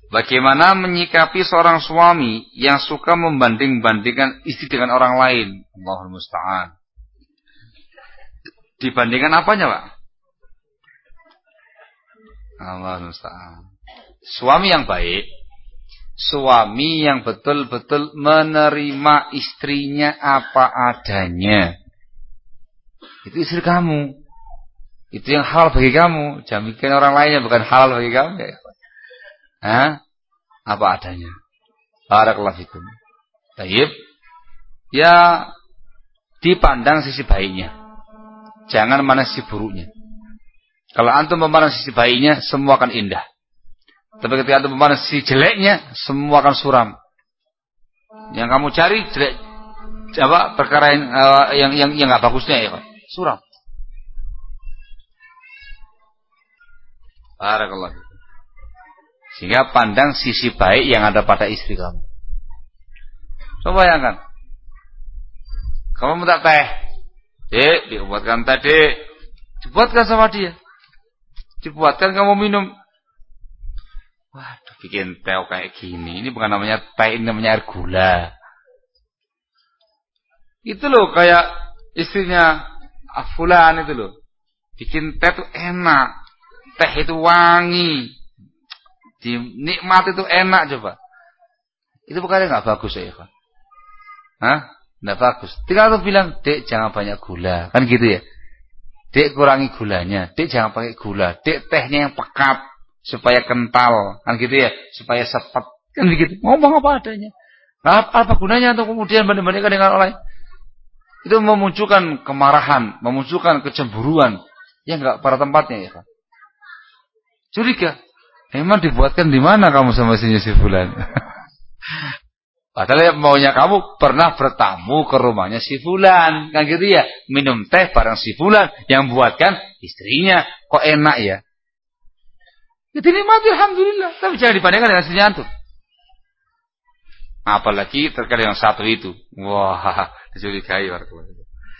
Bagaimana menyikapi seorang suami yang suka membanding-bandingkan istri dengan orang lain? Allahul musta'an. Dibandingkan apanya, Pak? Allahul musta'an. Suami yang baik, suami yang betul-betul menerima istrinya apa adanya. Itu istri kamu. Itu yang halal bagi kamu. Jangan bikin orang lainnya bukan halal bagi kamu. Ya. Hah? Apa adanya. Barakallahu fikum. Baik. Ya, dipandang sisi baiknya. Jangan mana sisi buruknya. Kalau antum memandang sisi baiknya, semua akan indah. Tapi ketika antum memandang sisi jeleknya, semua akan suram. Yang kamu cari jelek, apa perkara yang nggak bagusnya ya, Pak. Suram. Barakallahu fikum. Sehingga pandang sisi baik yang ada pada istri kamu. Coba bayangkan. Kamu minta teh. Dek, dibuatkan teh, Dek. Dibuatkan sama dia. Dibuatkan kamu minum. Waduh, bikin teh kayak gini. Ini bukan namanya teh, ini namanya air gula. Itu loh kayak istrinya Fulan itu loh. Bikin teh itu enak. Teh itu wangi. Nikmat itu enak coba. Itu bukannya nggak bagus ya, Pak? Hah? Nggak bagus. Tinggal tuh bilang, Dek jangan banyak gula, kan gitu ya. Dek kurangi gulanya. Dek jangan pakai gula. Dek tehnya yang pekat supaya kental, kan gitu ya. Supaya sepet, kan begitu. Ngomong apa adanya. Apa gunanya untuk kemudian banding-bandingkan dengan orang lain? Itu memunculkan kemarahan, memunculkan kecemburuan yang nggak pada tempatnya ya, Pak. Curiga. Emang dibuatkan di mana kamu sama si Fulan? Padahal maunya kamu pernah bertamu ke rumahnya si Fulan, kan gitu ya? Minum teh bareng si Fulan yang buatkan istrinya, kok enak ya? Itu nikmati alhamdulillah, tapi jangan dibandingkan dengan istrinya antum. Apalagi terkait yang satu itu, wah, dicurigai warga.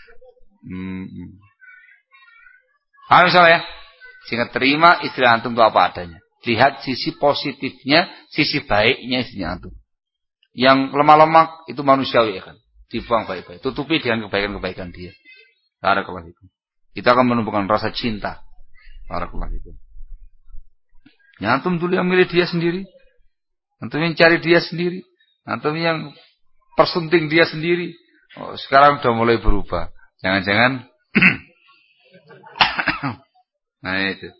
Paham misalnya ya? Sehingga terima istri antum itu apa adanya. Lihat sisi positifnya, sisi baiknya istrinya antum. Yang lemah-lemah itu manusiawi kan. Dibuang baik-baik. Tutupi dengan kebaikan-kebaikan dia. Barakallahu fikum. Itu akan menumbuhkan rasa cinta. Barakallahu fikum. Ya, antum dulu yang milih dia sendiri. Antum yang cari dia sendiri. Antum yang persunting dia sendiri. Oh, sekarang udah mulai berubah. Jangan-jangan nah itu.